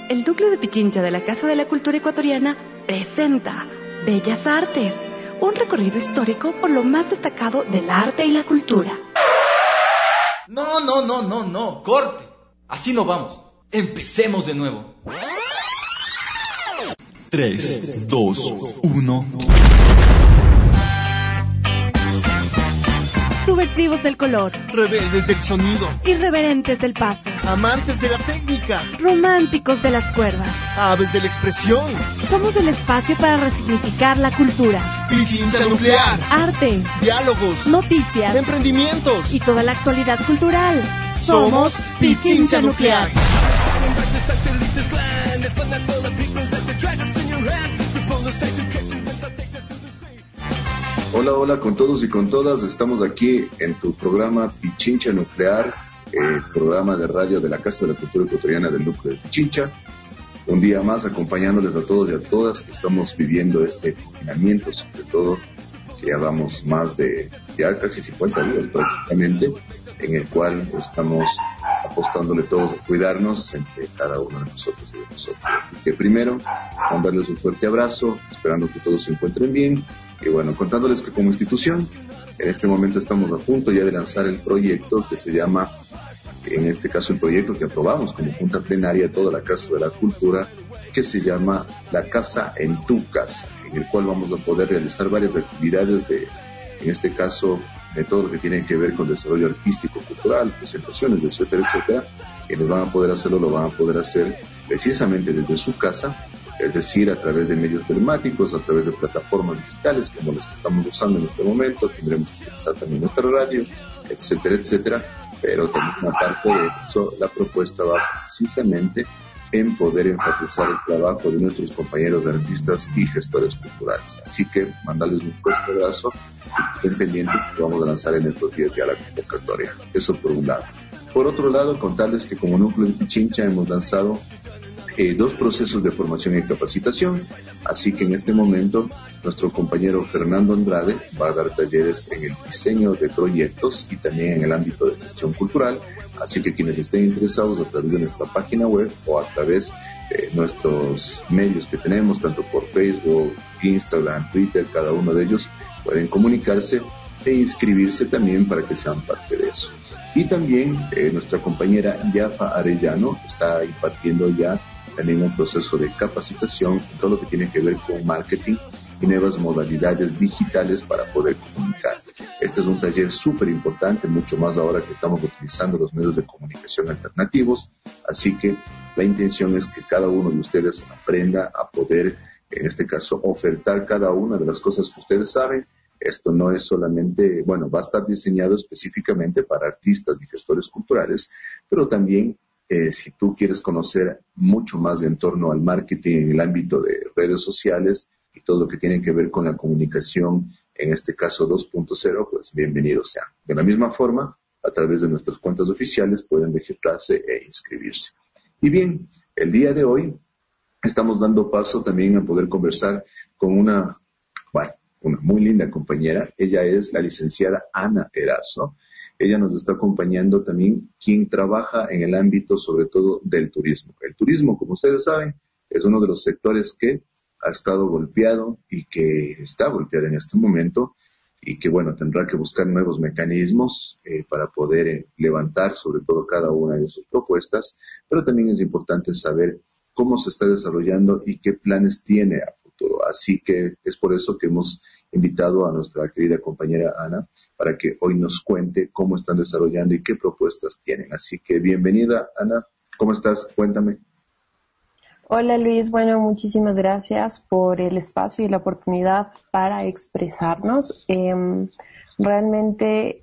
El núcleo de Pichincha de la Casa de la Cultura Ecuatoriana presenta Bellas Artes, un recorrido histórico por lo más destacado del arte y la cultura. No, corte. Así no vamos. Empecemos de nuevo. 3, 2, 1... Subversivos del color, rebeldes del sonido, irreverentes del paso, amantes de la técnica, románticos de las cuerdas, aves de la expresión. Somos el espacio para resignificar la cultura, Pichincha nuclear, arte, diálogos, noticias, emprendimientos y toda la actualidad cultural. Somos Pichincha nuclear. Hola con todos y con todas, estamos aquí en tu programa Pichincha Nuclear, programa de radio de la Casa de la Cultura Ecuatoriana del Núcleo de Pichincha. Un día más acompañándoles a todos y a todas que estamos viviendo este confinamiento, sobre todo que ya vamos más de ya casi 50 días prácticamente, en el cual estamos apostándole todos a cuidarnos entre cada uno de nosotros y de nosotros. Así que primero, mandarles un fuerte abrazo, esperando que todos se encuentren bien. Y bueno, contándoles que como institución, en este momento estamos a punto ya de lanzar el proyecto que se llama, en este caso el proyecto que aprobamos como Junta Plenaria toda la Casa de la Cultura, que se llama La Casa en tu Casa, en el cual vamos a poder realizar varias actividades en este caso, de todo lo que tiene que ver con desarrollo artístico, cultural, presentaciones, etcétera. Quienes van a poder hacerlo, lo van a poder hacer precisamente desde su casa, es decir, a través de medios telemáticos, a través de plataformas digitales como las que estamos usando en este momento. Tendremos que utilizar también nuestra radio, etcétera, pero también aparte de eso, la propuesta va precisamente en poder enfatizar el trabajo de nuestros compañeros de artistas y gestores culturales. Así que mandarles un fuerte abrazo y estén pendientes que vamos a lanzar en estos días ya la convocatoria. Eso por un lado. Por otro lado, contarles que como Núcleo de Pichincha hemos lanzado 2 procesos de formación y capacitación, así que en este momento nuestro compañero Fernando Andrade va a dar talleres en el diseño de proyectos y también en el ámbito de gestión cultural, así que quienes estén interesados a través de nuestra página web o a través de nuestros medios que tenemos, tanto por Facebook, Instagram, Twitter, cada uno de ellos pueden comunicarse e inscribirse también para que sean parte de eso. Y también nuestra compañera Yafa Arellano está impartiendo ya también un proceso de capacitación en todo lo que tiene que ver con marketing y nuevas modalidades digitales para poder comunicar. Este es un taller súper importante, mucho más ahora que estamos utilizando los medios de comunicación alternativos, así que la intención es que cada uno de ustedes aprenda a poder, en este caso, ofertar cada una de las cosas que ustedes saben. Esto no es solamente, va a estar diseñado específicamente para artistas y gestores culturales, pero también si tú quieres conocer mucho más en torno al marketing en el ámbito de redes sociales y todo lo que tiene que ver con la comunicación, en este caso 2.0, pues bienvenidos sean. De la misma forma, a través de nuestras cuentas oficiales pueden registrarse e inscribirse. Y bien, el día de hoy estamos dando paso también a poder conversar con una muy linda compañera. Ella es la licenciada Ana Erazo. Ella nos está acompañando también, quien trabaja en el ámbito sobre todo del turismo. El turismo, como ustedes saben, es uno de los sectores que ha estado golpeado y que está golpeado en este momento y que, tendrá que buscar nuevos mecanismos para poder levantar sobre todo cada una de sus propuestas, pero también es importante saber cómo se está desarrollando y qué planes tiene a futuro. Así que es por eso que hemos invitado a nuestra querida compañera Ana para que hoy nos cuente cómo están desarrollando y qué propuestas tienen. Así que bienvenida, Ana. ¿Cómo estás? Cuéntame. Hola Luis, muchísimas gracias por el espacio y la oportunidad para expresarnos. Realmente,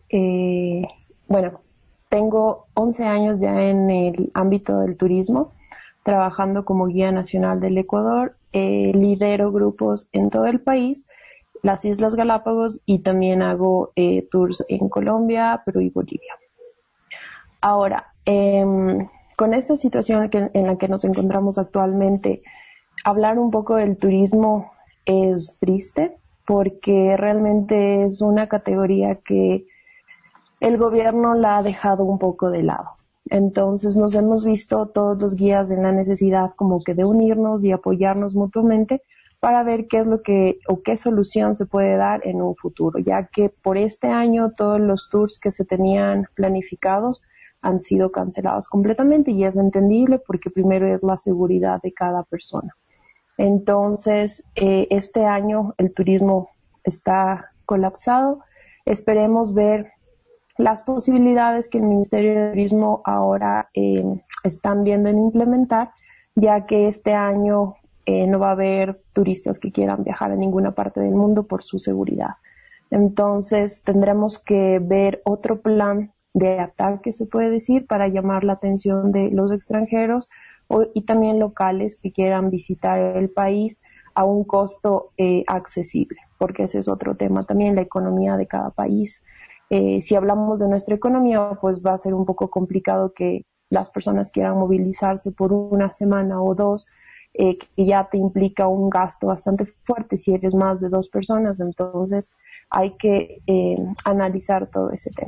tengo 11 años ya en el ámbito del turismo, trabajando como guía nacional del Ecuador. Lidero grupos en todo el país, las Islas Galápagos, y también hago tours en Colombia, Perú y Bolivia. Ahora, con esta situación en la que nos encontramos actualmente, hablar un poco del turismo es triste porque realmente es una categoría que el gobierno la ha dejado un poco de lado. Entonces nos hemos visto todos los guías en la necesidad como que de unirnos y apoyarnos mutuamente para ver qué es lo que o qué solución se puede dar en un futuro, ya que por este año todos los tours que se tenían planificados han sido cancelados completamente y es entendible porque primero es la seguridad de cada persona. Entonces, este año el turismo está colapsado. Esperemos ver las posibilidades que el Ministerio de Turismo ahora están viendo en implementar, ya que este año no va a haber turistas que quieran viajar a ninguna parte del mundo por su seguridad. Entonces tendremos que ver otro plan de ataque, se puede decir, para llamar la atención de los extranjeros y también locales que quieran visitar el país a un costo accesible, porque ese es otro tema también, la economía de cada país. Si hablamos de nuestra economía, pues va a ser un poco complicado que las personas quieran movilizarse por una semana o dos, que ya te implica un gasto bastante fuerte si eres más de 2 personas, entonces hay que analizar todo ese tema.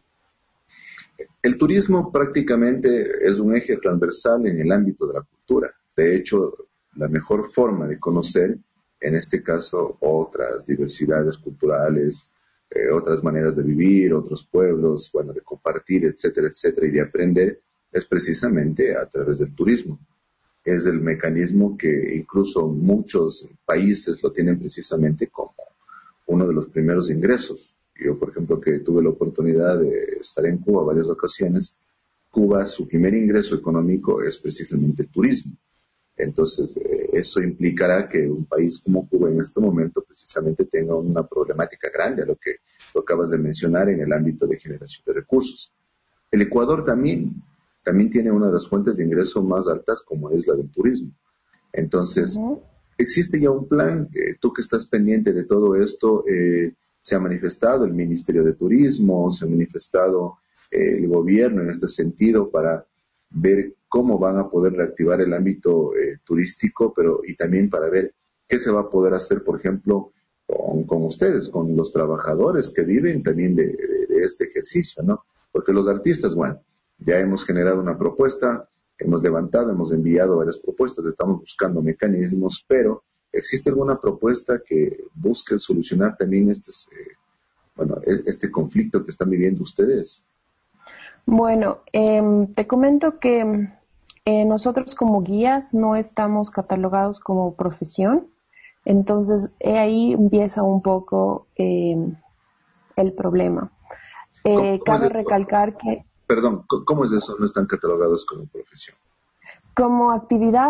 El turismo prácticamente es un eje transversal en el ámbito de la cultura. De hecho, la mejor forma de conocer, en este caso, otras diversidades culturales, otras maneras de vivir, otros pueblos, bueno, de compartir, etcétera, etcétera, y de aprender, es precisamente a través del turismo. Es el mecanismo que incluso muchos países lo tienen precisamente como uno de los primeros ingresos. Yo, por ejemplo, que tuve la oportunidad de estar en Cuba varias ocasiones, Cuba, su primer ingreso económico es precisamente el turismo. Entonces, eso implicará que un país como Cuba en este momento precisamente tenga una problemática grande, a lo que lo acabas de mencionar en el ámbito de generación de recursos. El Ecuador también tiene una de las fuentes de ingreso más altas, como es la del turismo. Entonces, existe ya un plan, tú que estás pendiente de todo esto, se ha manifestado el Ministerio de Turismo, se ha manifestado el gobierno en este sentido para ver cómo van a poder reactivar el ámbito turístico, y también para ver qué se va a poder hacer, por ejemplo, con ustedes, con los trabajadores que viven también de este ejercicio, ¿no? Porque los artistas, bueno, ya hemos generado una propuesta, hemos levantado, hemos enviado varias propuestas, estamos buscando mecanismos, pero ¿existe alguna propuesta que busque solucionar también este conflicto que están viviendo ustedes? Bueno, te comento que nosotros como guías no estamos catalogados como profesión, entonces ahí empieza un poco el problema. Cabe recalcar que... Perdón, ¿cómo es eso? No están catalogados como profesión. Como actividad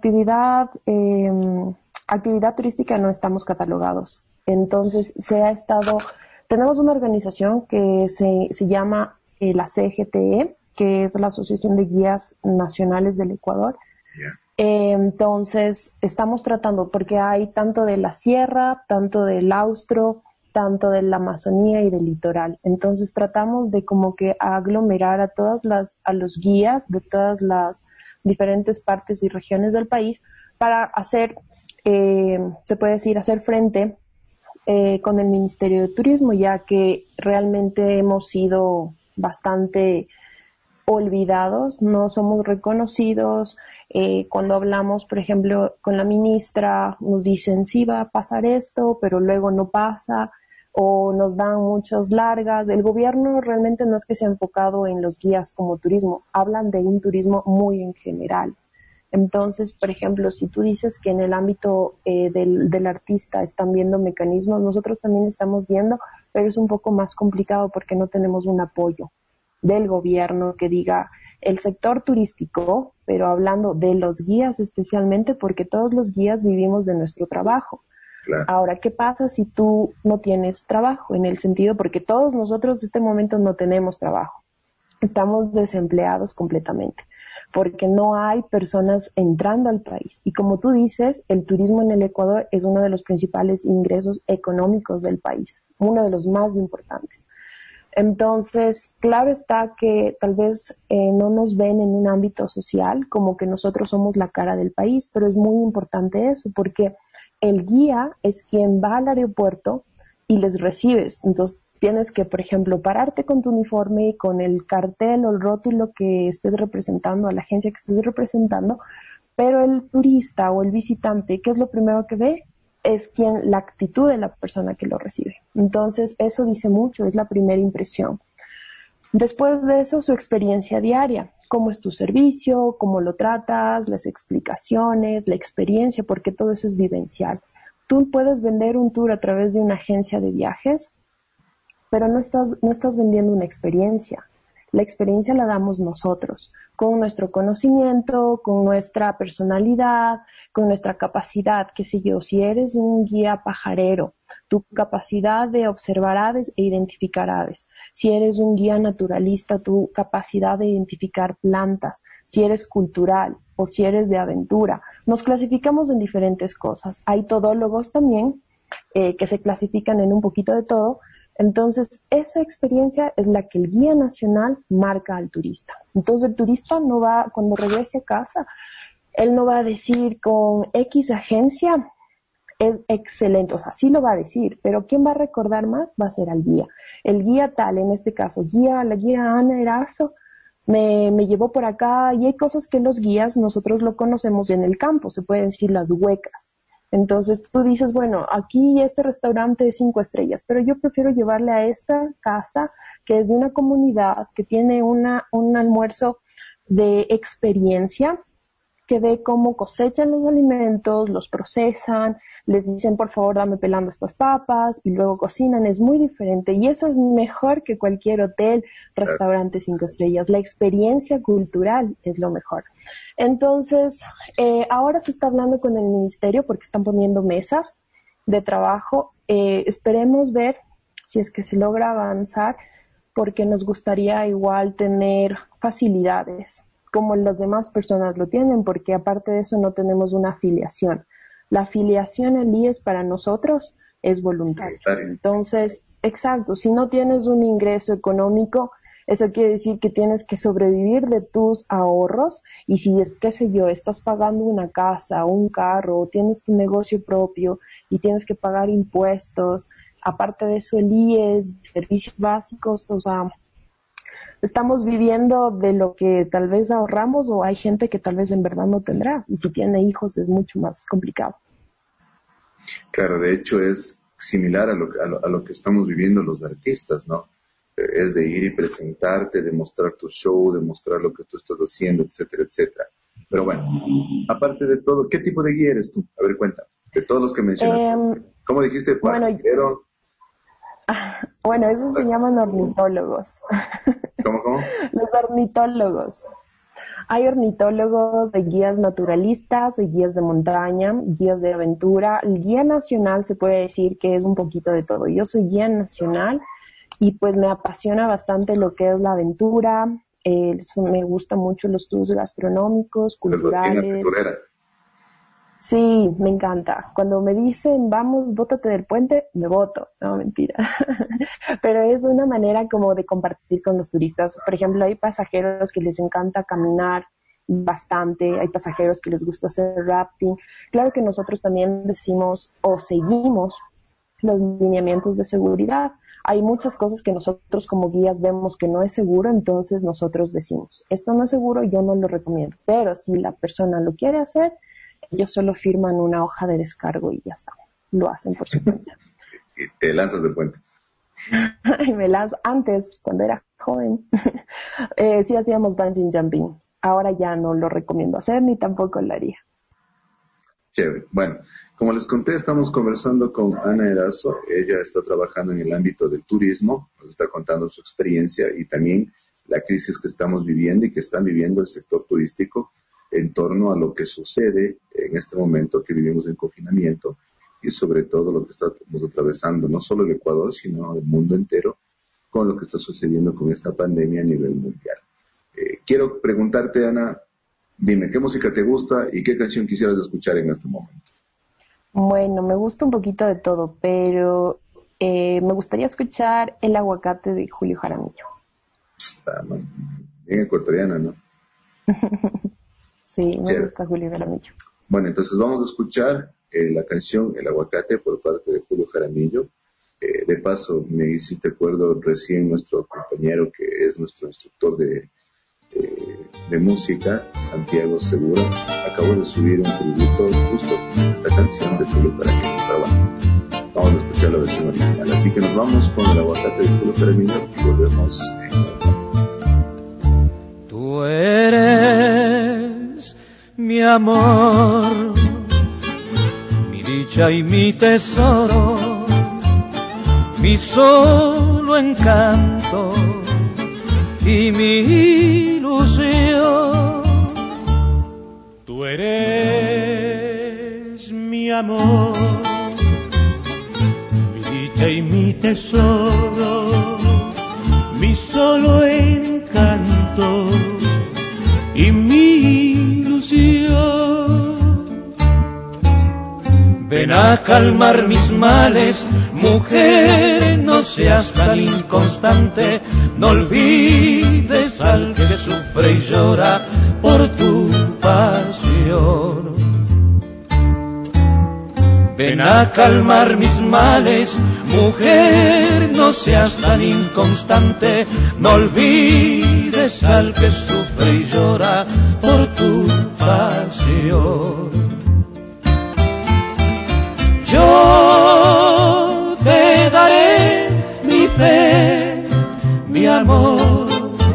turística no estamos catalogados. Entonces tenemos una organización que se llama la CGTE, que es la Asociación de Guías Nacionales del Ecuador. Yeah. Entonces estamos tratando, porque hay tanto de la sierra, tanto del austro, tanto de la Amazonía y del litoral. Entonces tratamos de como que aglomerar a los guías de todas las diferentes partes y regiones del país para hacer, se puede decir, hacer frente con el Ministerio de Turismo, ya que realmente hemos sido bastante olvidados, no somos reconocidos. Cuando hablamos, por ejemplo, con la ministra, nos dicen, sí, va a pasar esto, pero luego no pasa, o nos dan muchas largas. El gobierno realmente no es que se ha enfocado en los guías como turismo, hablan de un turismo muy en general. Entonces, por ejemplo, si tú dices que en el ámbito del artista están viendo mecanismos, nosotros también estamos viendo, pero es un poco más complicado porque no tenemos un apoyo del gobierno que diga el sector turístico, pero hablando de los guías especialmente, porque todos los guías vivimos de nuestro trabajo. Claro. Ahora, ¿qué pasa si tú no tienes trabajo? En el sentido, porque todos nosotros en este momento no tenemos trabajo. Estamos desempleados completamente, porque no hay personas entrando al país. Y como tú dices, el turismo en el Ecuador es uno de los principales ingresos económicos del país, uno de los más importantes. Entonces, claro está que tal vez no nos ven en un ámbito social, como que nosotros somos la cara del país, pero es muy importante eso, porque el guía es quien va al aeropuerto y les recibes. Entonces, tienes que, por ejemplo, pararte con tu uniforme y con el cartel o el rótulo que estés representando, a la agencia que estés representando, pero el turista o el visitante, ¿qué es lo primero que ve? Es la actitud de la persona que lo recibe. Entonces, eso dice mucho, es la primera impresión. Después de eso, su experiencia diaria. ¿Cómo es tu servicio? ¿Cómo lo tratas? Las explicaciones, la experiencia, porque todo eso es vivencial. Tú puedes vender un tour a través de una agencia de viajes, pero no estás vendiendo una experiencia. La experiencia la damos nosotros, con nuestro conocimiento, con nuestra personalidad, con nuestra capacidad, qué sé yo. Si eres un guía pajarero, tu capacidad de observar aves e identificar aves. Si eres un guía naturalista, tu capacidad de identificar plantas. Si eres cultural o si eres de aventura. Nos clasificamos en diferentes cosas. Hay todólogos también que se clasifican en un poquito de todo. Entonces, esa experiencia es la que el guía nacional marca al turista. Entonces, el turista no va, cuando regrese a casa, él no va a decir con X agencia es excelente, o sea, sí lo va a decir, pero ¿quién va a recordar más? Va a ser al guía. El guía tal, en este caso, la guía Ana Erazo, me llevó por acá, y hay cosas que los guías nosotros lo conocemos en el campo, se pueden decir las huecas. Entonces tú dices, bueno, aquí este restaurante es 5 estrellas, pero yo prefiero llevarle a esta casa que es de una comunidad que tiene un almuerzo de experiencia, que ve cómo cosechan los alimentos, los procesan, les dicen, por favor, dame pelando estas papas, y luego cocinan. Es muy diferente, y eso es mejor que cualquier hotel, restaurante 5 estrellas. La experiencia cultural es lo mejor. Entonces, ahora se está hablando con el ministerio porque están poniendo mesas de trabajo. Esperemos ver si es que se logra avanzar, porque nos gustaría igual tener facilidades como las demás personas lo tienen, porque aparte de eso no tenemos una afiliación. La afiliación al IES para nosotros es voluntaria. Entonces, exacto, si no tienes un ingreso económico, eso quiere decir que tienes que sobrevivir de tus ahorros, y si es, qué sé yo, estás pagando una casa, un carro, o tienes tu negocio propio y tienes que pagar impuestos, aparte de eso el IES, servicios básicos, o sea, estamos viviendo de lo que tal vez ahorramos, o hay gente que tal vez en verdad no tendrá, y si tiene hijos es mucho más complicado. Claro, de hecho es similar a lo que estamos viviendo los artistas, ¿no? Es de ir y presentarte, demostrar tu show, demostrar lo que tú estás haciendo, etcétera, etcétera. Pero bueno, aparte de todo, ¿qué tipo de guía eres tú? A ver, cuenta, de todos los que mencionaste. ¿Cómo dijiste? Bueno, esos se llaman ornitólogos. ¿Cómo? Los ornitólogos. Hay ornitólogos de guías naturalistas, de guías de montaña, guías de aventura. El guía nacional se puede decir que es un poquito de todo. Yo soy guía nacional y pues me apasiona bastante lo que es la aventura. Me gustan mucho los tours gastronómicos, culturales. Sí, me encanta. Cuando me dicen, vamos, bótate del puente, me boto. No, mentira. Pero es una manera como de compartir con los turistas. Por ejemplo, hay pasajeros que les encanta caminar bastante, hay pasajeros que les gusta hacer rafting. Claro que nosotros también decimos o seguimos los lineamientos de seguridad. Hay muchas cosas que nosotros como guías vemos que no es seguro, entonces nosotros decimos, esto no es seguro, yo no lo recomiendo. Pero si la persona lo quiere hacer, ellos solo firman una hoja de descargo y ya está. Lo hacen por su cuenta. Y te lanzas del puente. Y me lanzo. Antes, cuando era joven, sí hacíamos bungee jumping. Ahora ya no lo recomiendo hacer, ni tampoco lo haría. Chévere. Bueno, como les conté, estamos conversando con Ana Erazo. Ella está trabajando en el ámbito del turismo, nos está contando su experiencia y también la crisis que estamos viviendo y que están viviendo el sector turístico en torno a lo que sucede en este momento que vivimos en confinamiento, y sobre todo lo que estamos atravesando, no solo el Ecuador, sino el mundo entero, con lo que está sucediendo con esta pandemia a nivel mundial. Quiero preguntarte, Ana, dime, ¿qué música te gusta y qué canción quisieras escuchar en este momento? Bueno, me gusta un poquito de todo, pero me gustaría escuchar El Aguacate de Julio Jaramillo. Está bien ecuatoriana, ¿no? Sí, me gusta Julio Jaramillo. Bueno, entonces vamos a escuchar la canción El Aguacate por parte de Julio Jaramillo. De paso, me hiciste acuerdo recién nuestro compañero que es nuestro instructor de música, Santiago Segura, acabó de subir un tributo justo a esta canción de Tulio Caramillo. Pero bueno, vamos a escuchar la versión original. Así que nos vamos con el aguacate de Tulio Caramillo y volvemos Tú eres mi amor, mi dicha y mi tesoro, mi solo encanto y mi ilusión. Tú eres mi amor, mi dicha y mi tesoro, mi solo encanto y mi ilusión. Ven a calmar mis males, mujer, no seas tan inconstante, no olvides al que sufre y llora por tu pasión. Ven a calmar mis males, mujer, no seas tan inconstante, no olvides al que sufre y llora por tu pasión. Yo te daré mi fe, mi amor,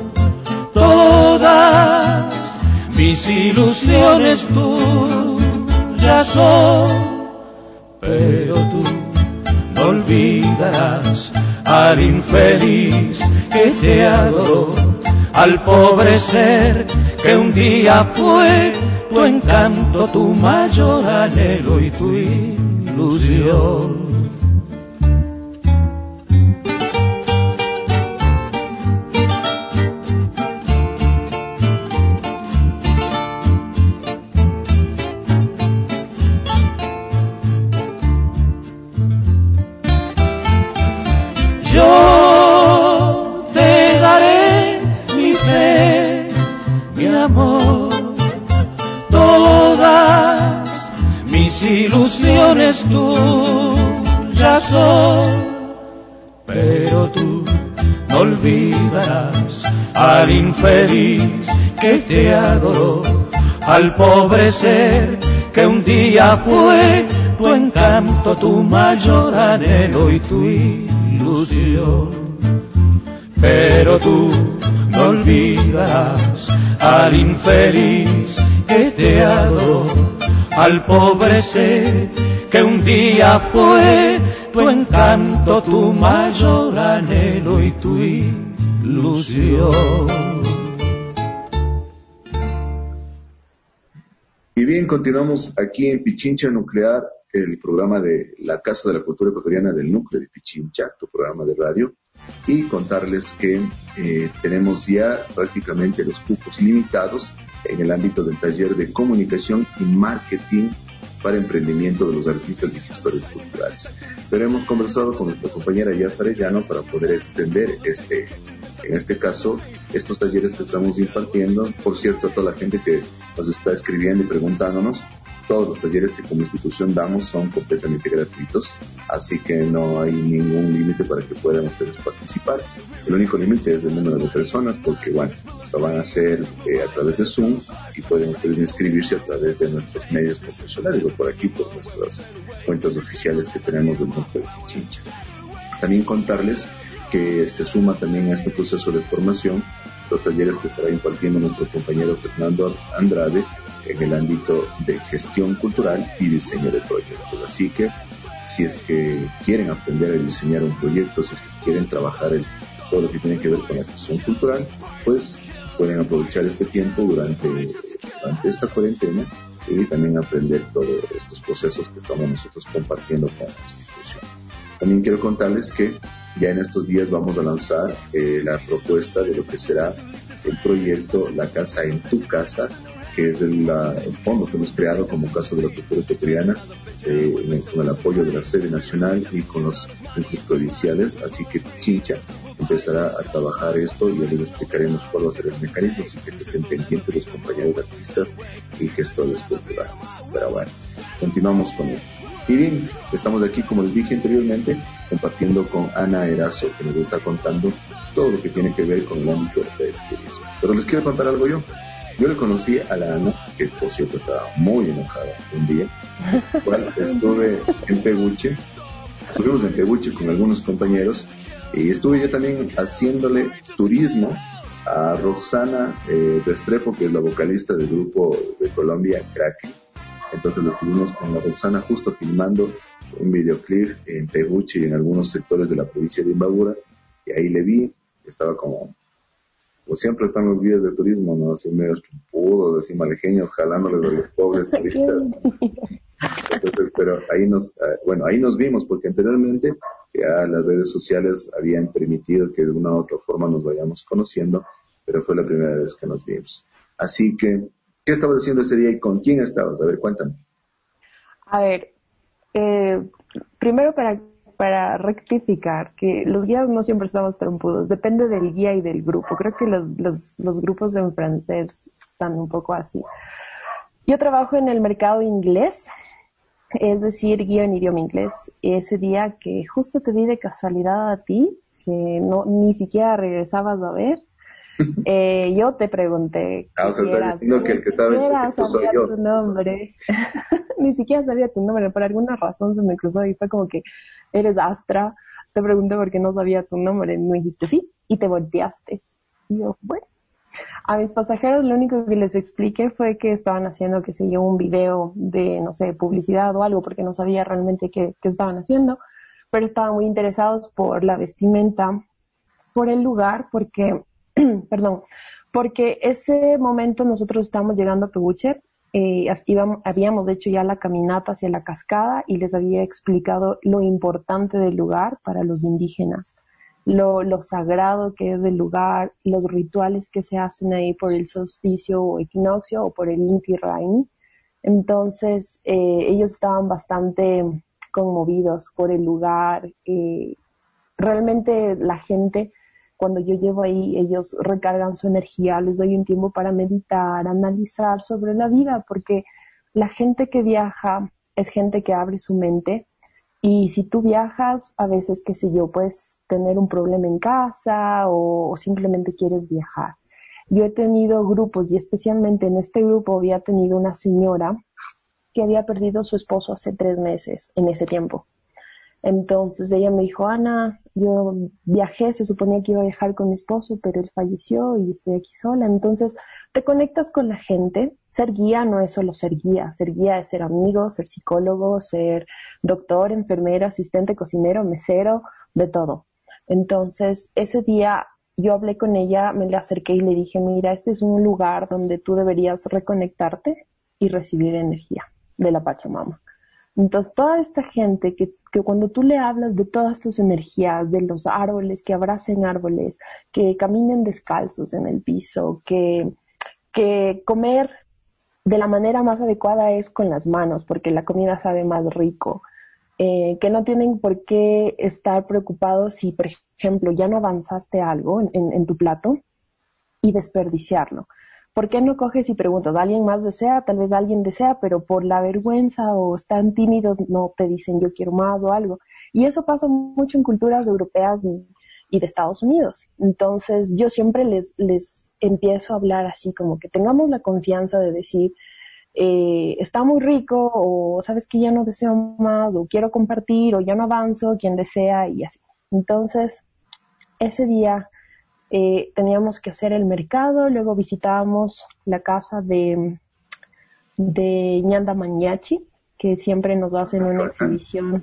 todas mis ilusiones tuyas son. Pero tú no olvidarás al infeliz que te adoró, al pobre ser que un día fue tu encanto, tu mayor anhelo y tu ilusión. Yo te daré mi fe, mi amor, todas mis ilusiones tuyas son. Pero tú no olvidarás al infeliz que te adoró, al pobre ser que un día fue tu encanto, tu mayor anhelo y tu ilusión. Pero tú no olvidarás al infeliz que te adoró, al pobre ser que un día fue tu encanto, tu mayor anhelo y tu ilusión. Y bien, continuamos aquí en Pichincha Nuclear, el programa de la Casa de la Cultura Ecuatoriana del Núcleo de Pichincha, tu programa de radio, y contarles que tenemos ya prácticamente los cupos limitados en el ámbito del taller de comunicación y marketing para emprendimiento de los artistas y gestores culturales. Pero hemos conversado con nuestra compañera Yafa Arellano para poder extender en este caso, estos talleres que estamos impartiendo. Por cierto, a toda la gente que nos está escribiendo y preguntándonos, todos los talleres que como institución damos son completamente gratuitos, así que no hay ningún límite para que puedan ustedes participar. El único límite es el número de personas, porque bueno, lo van a hacer a través de Zoom y pueden ustedes inscribirse a través de nuestros medios profesionales o por aquí, por nuestras cuentas oficiales que tenemos del Núcleo de Pichincha. También contarles que se suma también a este proceso de formación los talleres que estará impartiendo nuestro compañero Fernando Andrade en el ámbito de gestión cultural y diseño de proyectos. Así que si es que quieren aprender a diseñar un proyecto, si es que quieren trabajar en todo lo que tiene que ver con la gestión cultural, pues pueden aprovechar este tiempo durante esta cuarentena y también aprender todos estos procesos que estamos nosotros compartiendo con la institución. También quiero contarles que ya en estos días vamos a lanzar la propuesta de lo que será el proyecto La Casa en tu Casa, que es el fondo que hemos creado como Casa de la Cultura Ecuatoriana, con el apoyo de la sede nacional y con los centros provinciales. Así que Pichincha empezará a trabajar esto y ya les explicaremos cuál va a ser el mecanismo, así que estén pendientes los compañeros artistas y gestores culturales. Pero bueno, continuamos con esto. Y bien, estamos aquí, como les dije anteriormente, compartiendo con Ana Erazo, que nos está contando todo lo que tiene que ver con el ámbito del turismo. Pero les quiero contar algo yo. Yo le conocí a la Ana, que por cierto estaba muy enojada un día, cuando estuve en Peguche. Estuvimos en Peguche con algunos compañeros y estuve yo también haciéndole turismo a Roxana Restrepo, que es la vocalista del grupo de Colombia, Kraken. Entonces estuvimos con la Roxana justo filmando un videoclip en Peguche y en algunos sectores de la provincia de Imbabura, y ahí le vi, estaba como siempre están los guías de turismo, ¿no? Así medio chumpudos, así malejeños, jalándoles a los pobres turistas. Entonces, pero ahí nos vimos, porque anteriormente ya las redes sociales habían permitido que de una u otra forma nos vayamos conociendo, pero fue la primera vez que nos vimos. Así que, ¿qué estabas haciendo ese día y con quién estabas? A ver, cuéntame. A ver, primero para rectificar, que los guías no siempre estamos trompudos, depende del guía y del grupo. Creo que los grupos en francés están un poco así. Yo trabajo en el mercado inglés, es decir, guía en idioma inglés. Ese día que justo te vi de casualidad a ti, que ni siquiera regresabas a ver, yo te pregunté o sea, que el que estaba sabía tu nombre. Ni siquiera sabía tu nombre, por alguna razón se me cruzó y fue como que eres Astra. Te pregunté por qué no sabía tu nombre, me dijiste sí y te volteaste. Y yo, bueno, a mis pasajeros lo único que les expliqué fue que estaban haciendo, qué sé yo, un video de, no sé, publicidad o algo, porque no sabía realmente qué estaban haciendo, pero estaban muy interesados por la vestimenta, por el lugar, porque perdón, porque ese momento nosotros estábamos llegando a Peguche, habíamos hecho ya la caminata hacia la cascada y les había explicado lo importante del lugar para los indígenas, lo sagrado que es el lugar, los rituales que se hacen ahí por el solsticio o equinoccio o por el Inti Raymi. Entonces ellos estaban bastante conmovidos por el lugar. Realmente la gente, cuando yo llevo ahí, ellos recargan su energía, les doy un tiempo para meditar, analizar sobre la vida, porque la gente que viaja es gente que abre su mente, y si tú viajas, a veces, qué sé yo, puedes tener un problema en casa o simplemente quieres viajar. Yo he tenido grupos, y especialmente en este grupo había tenido una señora que había perdido a su esposo hace 3 meses en ese tiempo. Entonces ella me dijo, Ana, yo viajé, se suponía que iba a viajar con mi esposo, pero él falleció y estoy aquí sola. Entonces te conectas con la gente. Ser guía no es solo ser guía es ser amigo, ser psicólogo, ser doctor, enfermero, asistente, cocinero, mesero, de todo. Entonces ese día yo hablé con ella, me le acerqué y le dije, mira, este es un lugar donde tú deberías reconectarte y recibir energía de la Pachamama. Entonces, toda esta gente que cuando tú le hablas de todas estas energías, de los árboles, que abracen árboles, que caminen descalzos en el piso, que comer de la manera más adecuada es con las manos, porque la comida sabe más rico, que no tienen por qué estar preocupados si, por ejemplo, ya no avanzaste algo en tu plato y desperdiciarlo. ¿Por qué no coges y preguntas? ¿Alguien más desea? Tal vez alguien desea, pero por la vergüenza o están tímidos no te dicen yo quiero más o algo. Y eso pasa mucho en culturas europeas y de Estados Unidos. Entonces yo siempre les empiezo a hablar así, como que tengamos la confianza de decir, está muy rico, o sabes que ya no deseo más, o quiero compartir, o ya no avanzo, quien desea, y así. Entonces ese día teníamos que hacer el mercado, luego visitábamos la casa de Ñanda Mañachi, que siempre nos hacen una exhibición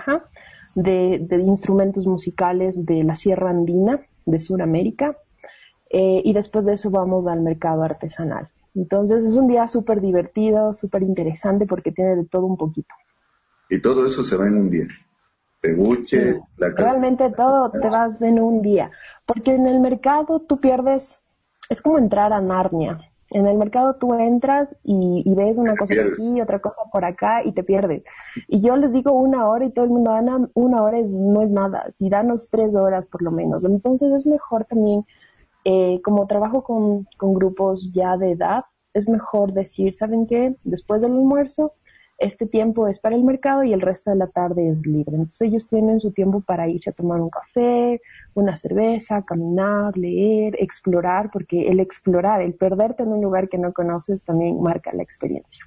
de instrumentos musicales de la Sierra Andina de Sudamérica, y después de eso vamos al mercado artesanal. Entonces es un día súper divertido, súper interesante, porque tiene de todo un poquito. Y todo eso se va en un día. Peguche, sí, la casa. Realmente todo te vas en un día, porque en el mercado tú pierdes, es como entrar a Narnia. En el mercado tú entras y ves una cosa por aquí, otra cosa por acá, y te pierdes. Y yo les digo 1 hora y todo el mundo, Ana, 1 hora no es nada, si danos 3 horas por lo menos. Entonces es mejor también, como trabajo con grupos ya de edad, es mejor decir, ¿saben qué? Después del almuerzo este tiempo es para el mercado y el resto de la tarde es libre. Entonces ellos tienen su tiempo para irse a tomar un café, una cerveza, caminar, leer, explorar, porque el explorar, el perderte en un lugar que no conoces también marca la experiencia.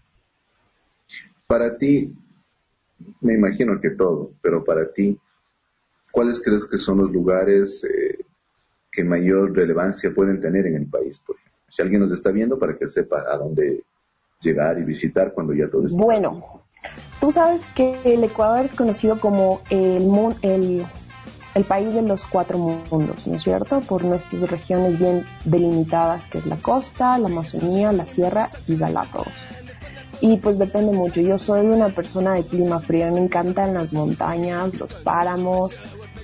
Para ti, me imagino que todo, pero para ti, ¿cuáles crees que son los lugares que mayor relevancia pueden tener en el país, por ejemplo? Si alguien nos está viendo, para que sepa a dónde llegar y visitar cuando ya todo esté. Bueno, tú sabes que el Ecuador es conocido como el país de los 4 mundos, ¿no es cierto? Por nuestras regiones bien delimitadas, que es la costa, la Amazonía, la sierra y Galápagos. Y pues depende mucho. Yo soy una persona de clima frío, me encantan las montañas, los páramos,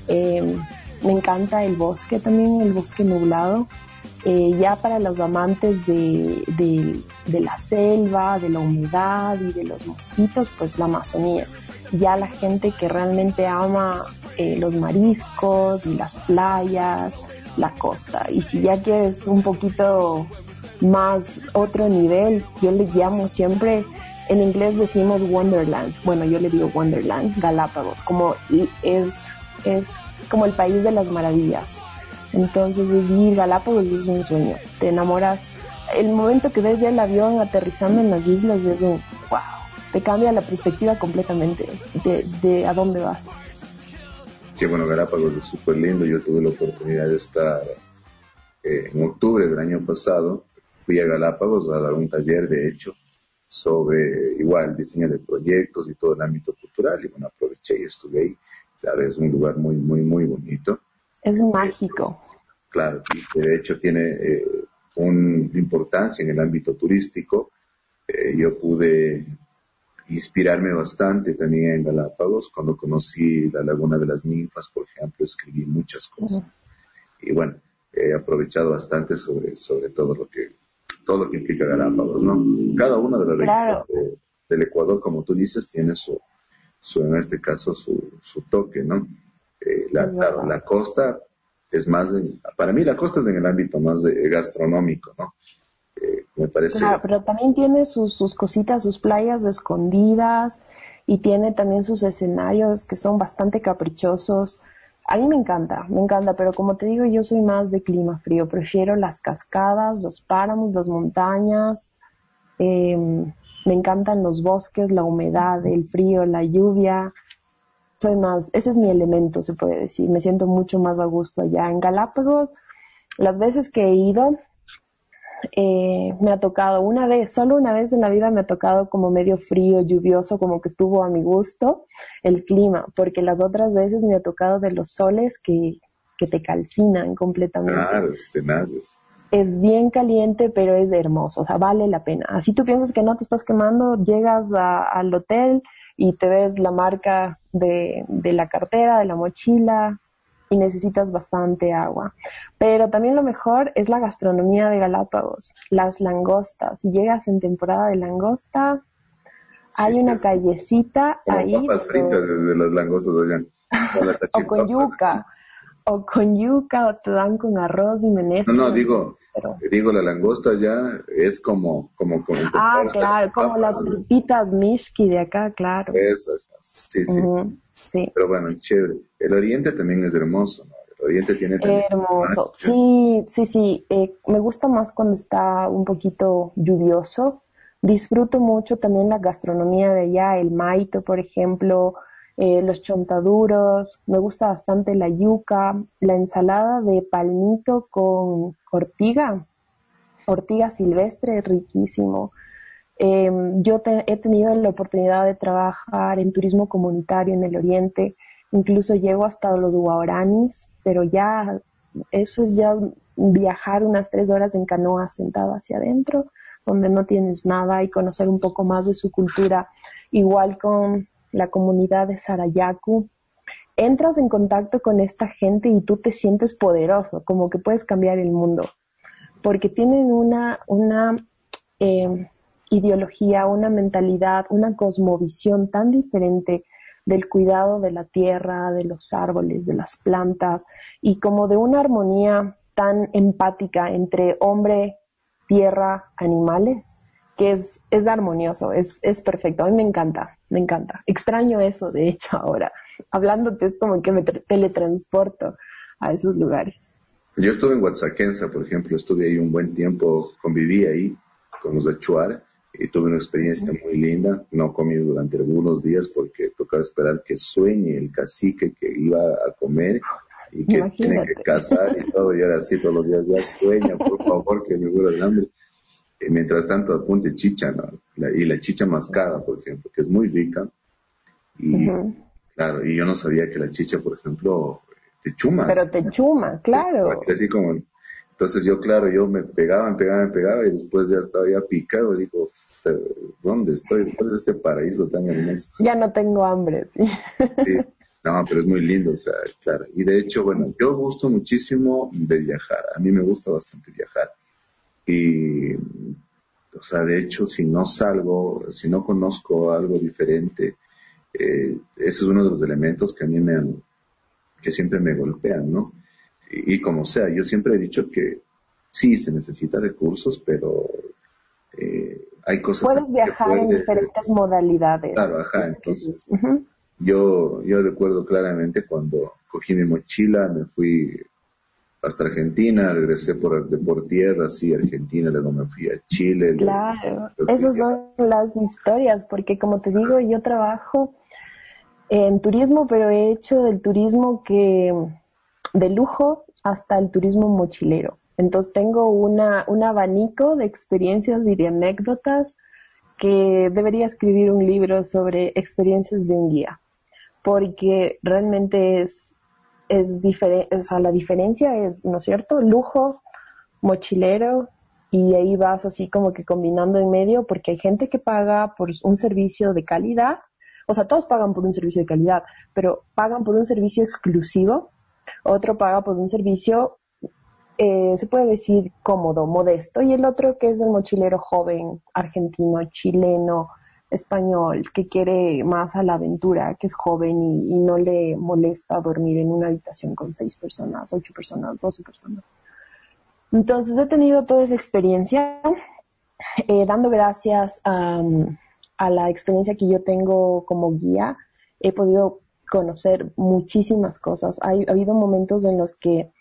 me encanta el bosque también, el bosque nublado. Ya para los amantes de la selva, de la humedad y de los mosquitos, pues la Amazonía. Ya la gente que realmente ama los mariscos y las playas, la costa. Y si ya quieres un poquito más otro nivel, yo le llamo siempre, en inglés decimos Wonderland, bueno, yo le digo Wonderland, Galápagos, como es como el país de las maravillas. Entonces decir Galápagos es un sueño, te enamoras. El momento que ves ya el avión aterrizando en las islas es un wow, te cambia la perspectiva completamente de a dónde vas. Sí, bueno, Galápagos es súper lindo. Yo tuve la oportunidad de estar en octubre del año pasado. Fui a Galápagos a dar un taller, de hecho, sobre igual diseño de proyectos y todo el ámbito cultural. Y bueno, aproveché y estuve ahí. Claro, es un lugar muy, muy, muy bonito. Es mágico. Claro, y que de hecho tiene una importancia en el ámbito turístico. Yo pude inspirarme bastante también en Galápagos. Cuando conocí la Laguna de las Ninfas, por ejemplo, escribí muchas cosas. Y bueno, he aprovechado bastante sobre todo lo que implica Galápagos, ¿no? Cada una de las regiones del Ecuador, como tú dices, tiene su en este caso, su toque, ¿no? Claro, la costa es más, para mí la costa es en el ámbito más gastronómico, ¿no? Me parece. Claro, pero también tiene sus cositas, sus playas escondidas, y tiene también sus escenarios que son bastante caprichosos. A mí me encanta, pero como te digo, yo soy más de clima frío, prefiero las cascadas, los páramos, las montañas, me encantan los bosques, la humedad, el frío, la lluvia. Ese es mi elemento, se puede decir. Me siento mucho más a gusto allá. En Galápagos, las veces que he ido, me ha tocado solo una vez en la vida me ha tocado como medio frío, lluvioso, como que estuvo a mi gusto el clima, porque las otras veces me ha tocado de los soles que te calcinan completamente. Claro, tenaces. Es bien caliente, pero es hermoso, o sea, vale la pena. Así tú piensas que no te estás quemando, llegas al hotel y te ves la marca de la cartera, de la mochila, y necesitas bastante agua. Pero también lo mejor es la gastronomía de Galápagos, las langostas. Si llegas en temporada de langosta, sí, hay una callecita como ahí. Papas fritas de las langostas allá. O con yuca, o te dan con arroz y menestra. No, digo, la langosta ya es como claro, como las tripitas mishki de acá, claro. Eso, sí. Sí. Pero bueno, chévere. El oriente también es hermoso, ¿no? El oriente tiene también hermoso. Sí. Me gusta más cuando está un poquito lluvioso. Disfruto mucho también la gastronomía de allá, el maito, por ejemplo, los chontaduros. Me gusta bastante la yuca, la ensalada de palmito con ortiga silvestre, riquísimo. Yo he tenido la oportunidad de trabajar en turismo comunitario en el oriente, incluso llego hasta los guaraníes, pero ya eso es ya viajar unas 3 horas en canoa sentada hacia adentro, donde no tienes nada, y conocer un poco más de su cultura. Igual con la comunidad de Sarayaku, entras en contacto con esta gente y tú te sientes poderoso, como que puedes cambiar el mundo, porque tienen una ideología, una mentalidad, una cosmovisión tan diferente del cuidado de la tierra, de los árboles, de las plantas, y como de una armonía tan empática entre hombre, tierra, animales, que es armonioso, es perfecto. A mí me encanta. Extraño eso, de hecho, ahora. Hablándote es como que me teletransporto a esos lugares. Yo estuve en Huatzaquenza, por ejemplo, estuve ahí un buen tiempo, conviví ahí con los de Chuar y tuve una experiencia muy linda. No comí durante algunos días porque tocaba esperar que sueñe el cacique que iba a comer y que Imagínate. tiene que casar y todo, y era así todos los días, ya sueña, por favor, que me muero de hambre. Mientras tanto, apunte chicha, ¿no? Y la chicha mascada, por ejemplo, que es muy rica. Y claro, y yo no sabía que la chicha, por ejemplo, te chumas. Pero te chuma, claro. Así como, entonces yo me pegaba y después ya estaba ya picado. Digo, ¿dónde estoy? ¿Cuál es este paraíso tan hermoso? Ya no tengo hambre, sí. Sí. No, pero es muy lindo, o sea, claro. Y de hecho, bueno, yo gusto muchísimo de viajar. A mí me gusta bastante viajar. Y, o sea, de hecho, si no salgo, si no conozco algo diferente, ese es uno de los elementos que a mí que siempre me golpean, ¿no? Y como sea, yo siempre he dicho que sí, se necesita recursos, pero hay cosas puedes viajar en diferentes modalidades. Claro, ajá, entonces yo recuerdo claramente cuando cogí mi mochila, me fui hasta Argentina, regresé por tierra, sí, Argentina, luego me fui a Chile. Claro, esas son las historias, porque como te digo, yo trabajo en turismo, pero he hecho del turismo de lujo hasta el turismo mochilero. Entonces tengo un abanico de experiencias y de anécdotas que debería escribir un libro sobre experiencias de un guía, porque realmente es diferente, o sea, la diferencia es, ¿no es cierto?, lujo, mochilero, y ahí vas así como que combinando en medio, porque hay gente que paga por un servicio de calidad, o sea, todos pagan por un servicio de calidad, pero pagan por un servicio exclusivo, otro paga por un servicio, se puede decir cómodo, modesto, y el otro que es el mochilero joven, argentino, chileno, español, que quiere más a la aventura, que es joven y no le molesta dormir en una habitación con 6 personas, 8 personas, 12 personas. Entonces he tenido toda esa experiencia, dando gracias a la experiencia que yo tengo como guía, he podido conocer muchísimas cosas. Ha habido momentos en los que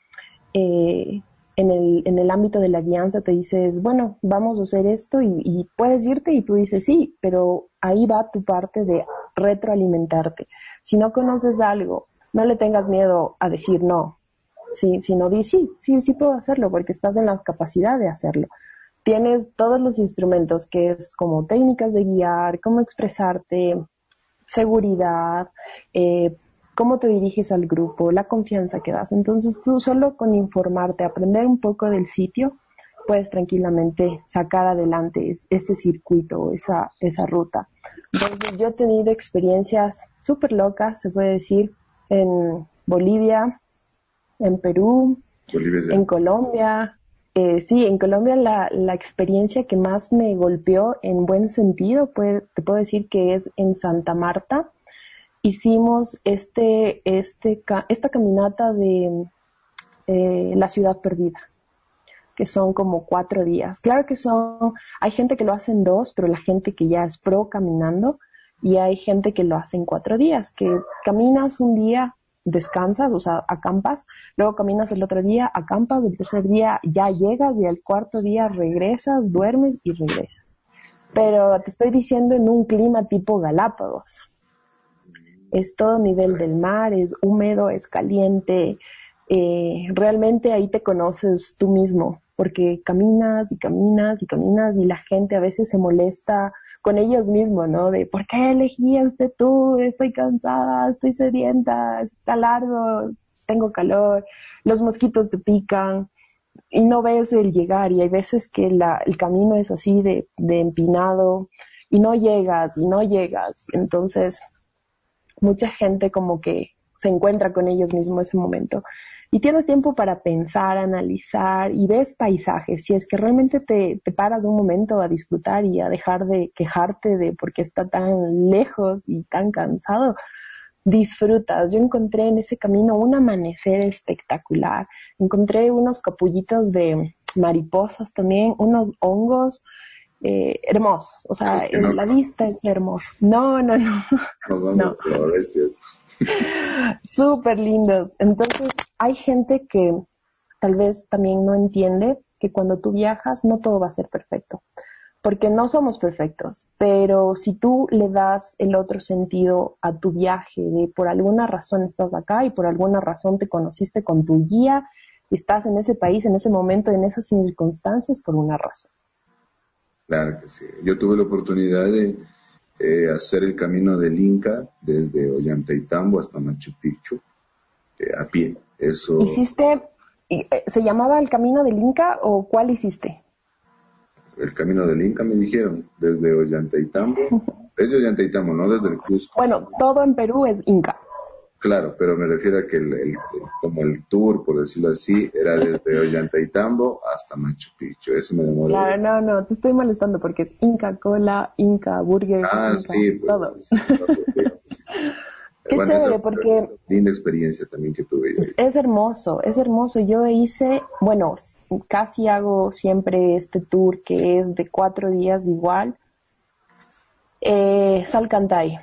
en el ámbito de la guianza te dices, bueno, vamos a hacer esto y puedes irte, y tú dices sí, pero ahí va tu parte de retroalimentarte. Si no conoces algo, no le tengas miedo a decir no. Si no dices sí puedo hacerlo, porque estás en la capacidad de hacerlo. Tienes todos los instrumentos, que es como técnicas de guiar, cómo expresarte, seguridad, cómo te diriges al grupo, la confianza que das. Entonces tú solo con informarte, aprender un poco del sitio, puedes tranquilamente sacar adelante este circuito, esa ruta. Entonces yo he tenido experiencias súper locas, se puede decir, en Bolivia, en Perú, en Colombia. Sí, en Colombia la experiencia que más me golpeó en buen sentido, te puedo decir que es en Santa Marta. Hicimos esta caminata de la ciudad perdida, que son como 4 días. Claro que hay gente que lo hace en 2, pero la gente que ya es pro caminando, y hay gente que lo hace en 4 días, que caminas un día, descansas, o sea, acampas, luego caminas el otro día, acampas, el tercer día ya llegas y al 4.º día regresas, duermes y regresas. Pero te estoy diciendo en un clima tipo Galápagos. Es todo nivel del mar, es húmedo, es caliente, realmente ahí te conoces tú mismo, porque caminas y la gente a veces se molesta con ellos mismos, ¿no? De ¿por qué elegiste tú? Estoy cansada, estoy sedienta, está largo, tengo calor, los mosquitos te pican y no ves el llegar, y hay veces que el camino es así de empinado y no llegas, entonces mucha gente como que se encuentra con ellos mismos ese momento. Y tienes tiempo para pensar, analizar, y ves paisajes. Si es que realmente te paras un momento a disfrutar y a dejar de quejarte de por qué está tan lejos y tan cansado, disfrutas. Yo encontré en ese camino un amanecer espectacular. Encontré unos capullitos de mariposas también, unos hongos, hermosos. O sea, no, la vista es hermosa. No. Nos vamos No. a bestias. Súper lindos. Entonces, hay gente que tal vez también no entiende que cuando tú viajas no todo va a ser perfecto, porque no somos perfectos, pero si tú le das el otro sentido a tu viaje, de por alguna razón estás acá y por alguna razón te conociste con tu guía, y estás en ese país, en ese momento, en esas circunstancias, por una razón. Claro que sí. Yo tuve la oportunidad de hacer el camino del Inca desde Ollantaytambo hasta Machu Picchu a pie. Eso. ¿Hiciste, se llamaba el Camino del Inca o cuál hiciste? El camino del Inca me dijeron, desde Ollantaytambo. Es de Ollantaytambo, no desde el Cusco. Bueno, todo en Perú es Inca. Claro, pero me refiero a que como el tour, por decirlo así, era desde Ollantaytambo hasta Machu Picchu. Eso me demoró. Claro, no, te estoy molestando porque es Inca Cola, Inca Burgers, Ah, Inca, sí, pues, todo. Qué bueno, chévere, esa porque linda experiencia también que tuve yo. es hermoso, es hermoso. Yo hice, bueno, casi hago siempre este tour que es de 4 días igual. Salcantay.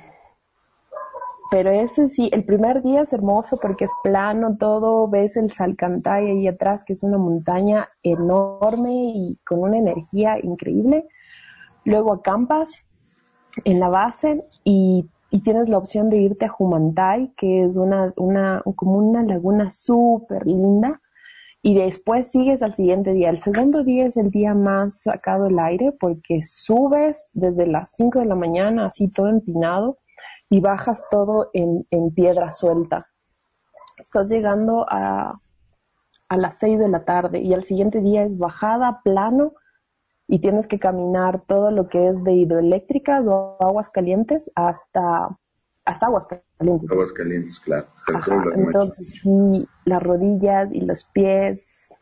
Pero ese sí, el primer día es hermoso porque es plano todo, ves el Salcantay ahí atrás, que es una montaña enorme y con una energía increíble. Luego acampas en la base y tienes la opción de irte a Humantay, que es como una laguna súper linda, y después sigues al siguiente día. El segundo día es el día más sacado del aire porque subes desde las 5 de la mañana, así todo empinado, y bajas todo en piedra suelta. Estás llegando a las 6 de la tarde y al siguiente día es bajada, plano, y tienes que caminar todo lo que es de hidroeléctricas o aguas calientes hasta aguas calientes. Aguas calientes, claro. Hasta el Ajá, pueblo de Machu entonces sí, las rodillas y los pies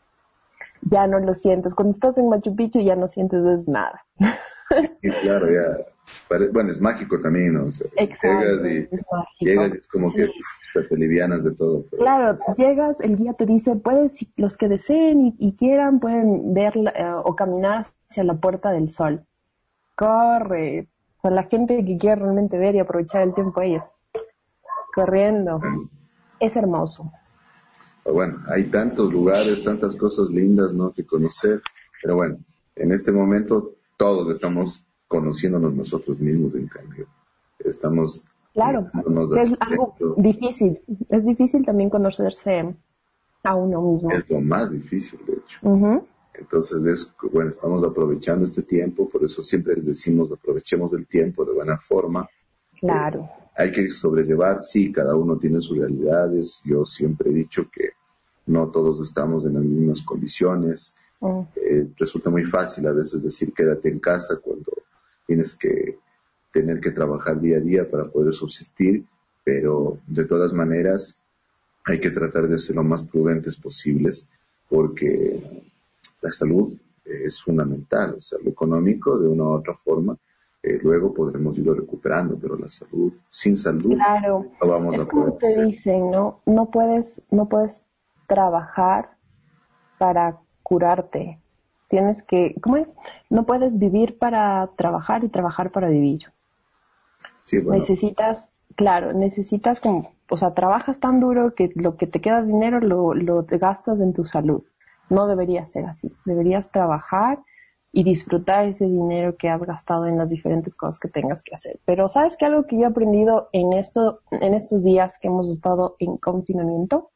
ya no lo sientes. Cuando estás en Machu Picchu ya no sientes nada. Sí, claro, ya. Bueno, es mágico también, ¿no? O sea, Exacto, llegas es mágico. y es como Sí. que te livianas de todo. Pero, Claro, llegas, el guía te dice, si los que deseen y quieran pueden ver o caminar hacia la Puerta del Sol. Corre. O sea, la gente que quiere realmente ver y aprovechar el tiempo ellos. Corriendo. Es hermoso. bueno, hay tantos lugares, tantas cosas lindas, ¿no? Que conocer. Pero bueno, en este momento todos estamos conociéndonos nosotros mismos, en cambio. Estamos... Claro, es algo difícil. Es difícil también conocerse a uno mismo. Es lo más difícil, de hecho. Uh-huh. Entonces, bueno, estamos aprovechando este tiempo, por eso siempre les decimos, aprovechemos el tiempo de buena forma. Claro. Hay que sobrellevar, sí, cada uno tiene sus realidades. Yo siempre he dicho que no todos estamos en las mismas condiciones. Resulta muy fácil a veces decir quédate en casa cuando tienes que tener que trabajar día a día para poder subsistir, pero de todas maneras hay que tratar de ser lo más prudentes posibles porque la salud es fundamental. O sea, lo económico de una u otra forma luego podremos irlo recuperando, pero la salud, sin salud, claro, no vamos a poder como te dicen, ¿no? No puedes trabajar para curarte. Tienes que, ¿cómo es? No puedes vivir para trabajar y trabajar para vivir. Sí, bueno. Necesitas como, o sea, trabajas tan duro que lo que te queda de dinero lo te gastas en tu salud. No debería ser así. Deberías trabajar y disfrutar ese dinero que has gastado en las diferentes cosas que tengas que hacer. Pero ¿sabes qué? Algo que yo he aprendido en estos días que hemos estado en confinamiento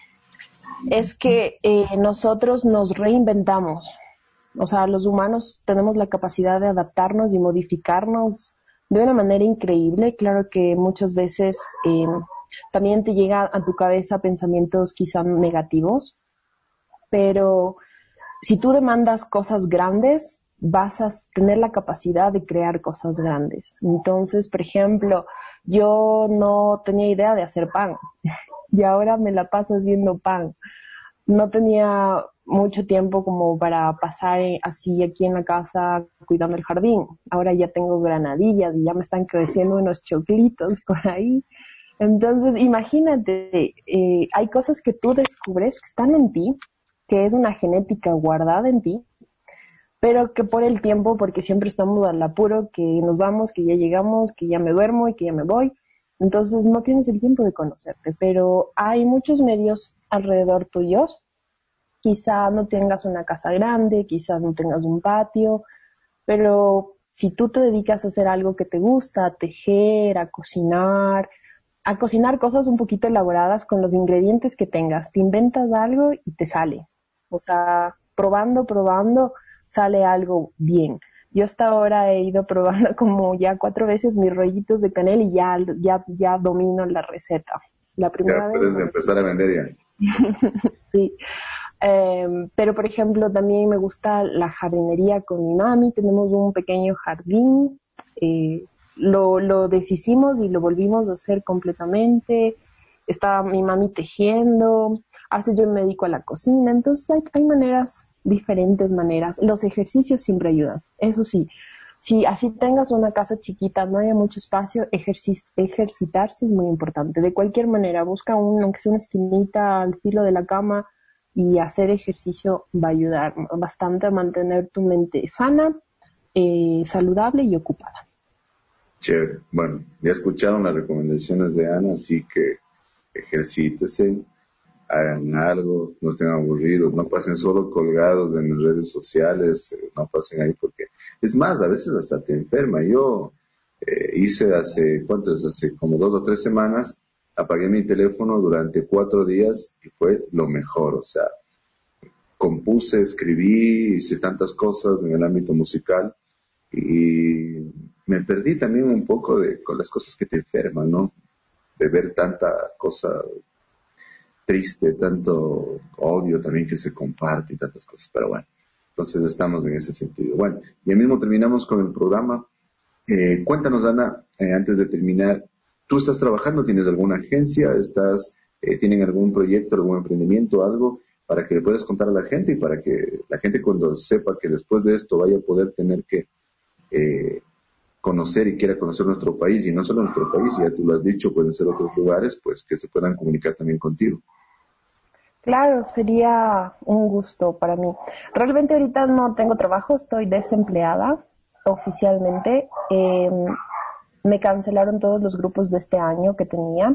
es que nosotros nos reinventamos. O sea, los humanos tenemos la capacidad de adaptarnos y modificarnos de una manera increíble. Claro que muchas veces también te llega a tu cabeza pensamientos quizá negativos, pero si tú demandas cosas grandes, vas a tener la capacidad de crear cosas grandes. Entonces, por ejemplo, yo no tenía idea de hacer pan y ahora me la paso haciendo pan. No tenía mucho tiempo como para pasar así aquí en la casa cuidando el jardín. Ahora ya tengo granadillas y ya me están creciendo unos choclitos por ahí. Entonces, imagínate, hay cosas que tú descubres que están en ti, que es una genética guardada en ti, pero que por el tiempo, porque siempre estamos al apuro, que nos vamos, que ya llegamos, que ya me duermo y que ya me voy. Entonces no tienes el tiempo de conocerte, pero hay muchos medios alrededor tuyos. Quizá no tengas una casa grande, quizás no tengas un patio, pero si tú te dedicas a hacer algo que te gusta, a tejer, a cocinar cosas un poquito elaboradas con los ingredientes que tengas, te inventas algo y te sale. O sea, probando, sale algo bien. Yo hasta ahora he ido probando como ya 4 veces mis rollitos de canela y ya domino la receta. La primera ya puedes vez, empezar a vender ya. sí. Pero, por ejemplo, también me gusta la jardinería con mi mami. Tenemos un pequeño jardín. Lo deshicimos y lo volvimos a hacer completamente. Está mi mami tejiendo. A veces yo me dedico a la cocina. Entonces hay diferentes maneras. Los ejercicios siempre ayudan. Eso sí, si así tengas una casa chiquita, no haya mucho espacio, ejercitarse es muy importante. De cualquier manera, busca aunque sea una esquinita al filo de la cama, y hacer ejercicio va a ayudar bastante a mantener tu mente sana, saludable y ocupada. Chévere. Bueno, ya escucharon las recomendaciones de Ana, así que ejercítese, hagan algo, no estén aburridos, no pasen solo colgados en las redes sociales, no pasen ahí porque, es más, a veces hasta te enferma. Yo hice hace como 2 o 3 semanas, apagué mi teléfono durante 4 días y fue lo mejor. O sea, compuse, escribí, hice tantas cosas en el ámbito musical y me perdí también un poco con las cosas que te enferman, ¿no? De ver tanta cosa triste, tanto odio también que se comparte y tantas cosas, pero bueno, entonces estamos en ese sentido. Bueno, y mismo terminamos con el programa. Cuéntanos, Ana, antes de terminar, ¿tú estás trabajando? ¿Tienes alguna agencia? ¿Tienen algún proyecto, algún emprendimiento, algo para que le puedas contar a la gente y para que la gente cuando sepa que después de esto vaya a poder tener que conocer y quiera conocer nuestro país, y no solo nuestro país, ya tú lo has dicho, pueden ser otros lugares, pues que se puedan comunicar también contigo? Claro, sería un gusto para mí. Realmente ahorita no tengo trabajo, estoy desempleada oficialmente. Me cancelaron todos los grupos de este año que tenía.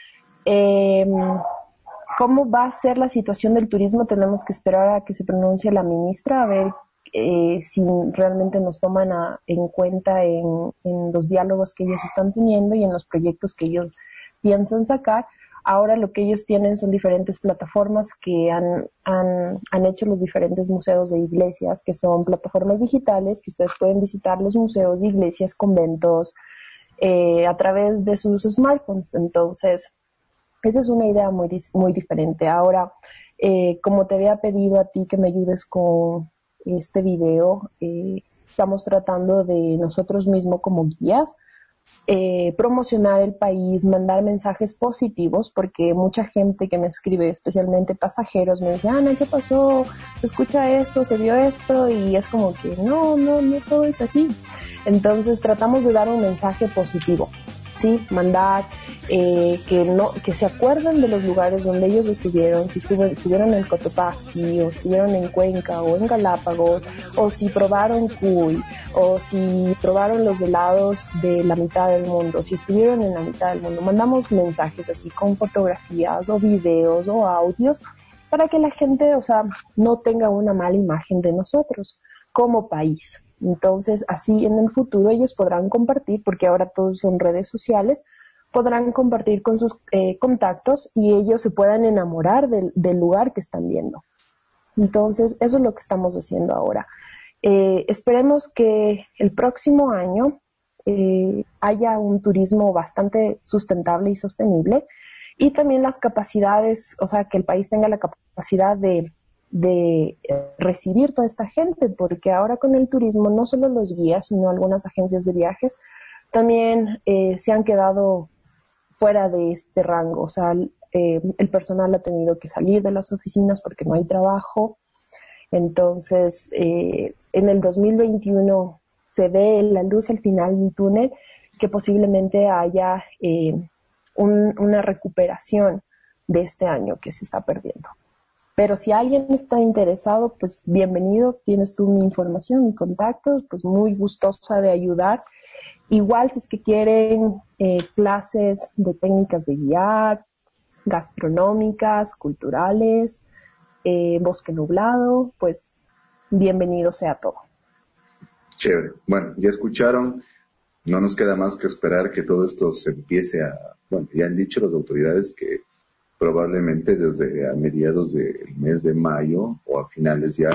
¿Cómo va a ser la situación del turismo? Tenemos que esperar a que se pronuncie la ministra, a ver si realmente nos toman en cuenta en los diálogos que ellos están teniendo y en los proyectos que ellos piensan sacar. Ahora lo que ellos tienen son diferentes plataformas que han hecho los diferentes museos e iglesias, que son plataformas digitales que ustedes pueden visitar los museos, iglesias, conventos, a través de sus smartphones. Entonces, esa es una idea muy, muy diferente. Ahora, como te había pedido a ti que me ayudes con este video, estamos tratando de nosotros mismos como guías, promocionar el país, mandar mensajes positivos, porque mucha gente que me escribe, especialmente pasajeros, me dice, Ana, ¿qué pasó? ¿Se escucha esto? ¿Se vio esto? Y es como que no todo es así. Entonces tratamos de dar un mensaje positivo, ¿sí? Mandar que se acuerden de los lugares donde ellos estuvieron, si estuvieron en Cotopaxi, o estuvieron en Cuenca, o en Galápagos, o si probaron cuy, o si probaron los helados de la mitad del mundo, si estuvieron en la mitad del mundo. Mandamos mensajes así con fotografías, o videos, o audios, para que la gente, no tenga una mala imagen de nosotros como país. Entonces, así en el futuro ellos podrán compartir, porque ahora todos son redes sociales, podrán compartir con sus contactos y ellos se puedan enamorar del lugar que están viendo. Entonces, eso es lo que estamos haciendo ahora. Esperemos que el próximo año haya un turismo bastante sustentable y sostenible, y también las capacidades, que el país tenga la capacidad de recibir toda esta gente, porque ahora con el turismo no solo los guías, sino algunas agencias de viajes también se han quedado fuera de este rango. El personal ha tenido que salir de las oficinas porque no hay trabajo. Entonces, en el 2021 se ve la luz al final del túnel, que posiblemente haya una recuperación de este año que se está perdiendo. Pero si alguien está interesado, pues bienvenido, tienes tú mi información, mi contacto, pues muy gustosa de ayudar. Igual si es que quieren clases de técnicas de guiar, gastronómicas, culturales, bosque nublado, pues bienvenido sea todo. Chévere. Bueno, ya escucharon, no nos queda más que esperar que todo esto se empiece a... Bueno, ya han dicho las autoridades que probablemente desde a mediados del mes de mayo o a finales ya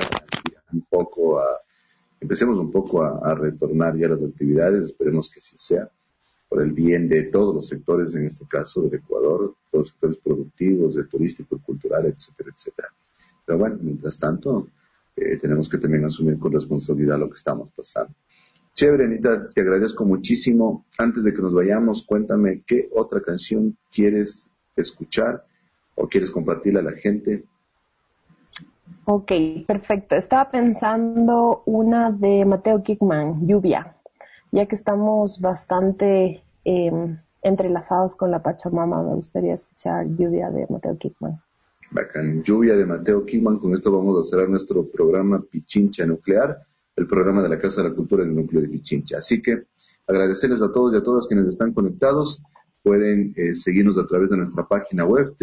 empecemos un poco a retornar ya las actividades, esperemos que sí sea, por el bien de todos los sectores, en este caso del Ecuador, todos los sectores productivos, del turístico, cultural, etcétera, etcétera. Pero bueno, mientras tanto, tenemos que también asumir con responsabilidad lo que estamos pasando. Chévere, Anita, te agradezco muchísimo. Antes de que nos vayamos, cuéntame qué otra canción quieres escuchar o quieres compartirle a la gente. Ok, perfecto. Estaba pensando una de Mateo Kickman, Lluvia, ya que estamos bastante entrelazados con la Pachamama. Me gustaría escuchar Lluvia de Mateo Kickman. Bacán, Lluvia de Mateo Kickman. Con esto vamos a cerrar nuestro programa Pichincha Nuclear, el programa de la Casa de la Cultura del Núcleo de Pichincha. Así que agradecerles a todos y a todas quienes están conectados. Pueden seguirnos a través de nuestra página web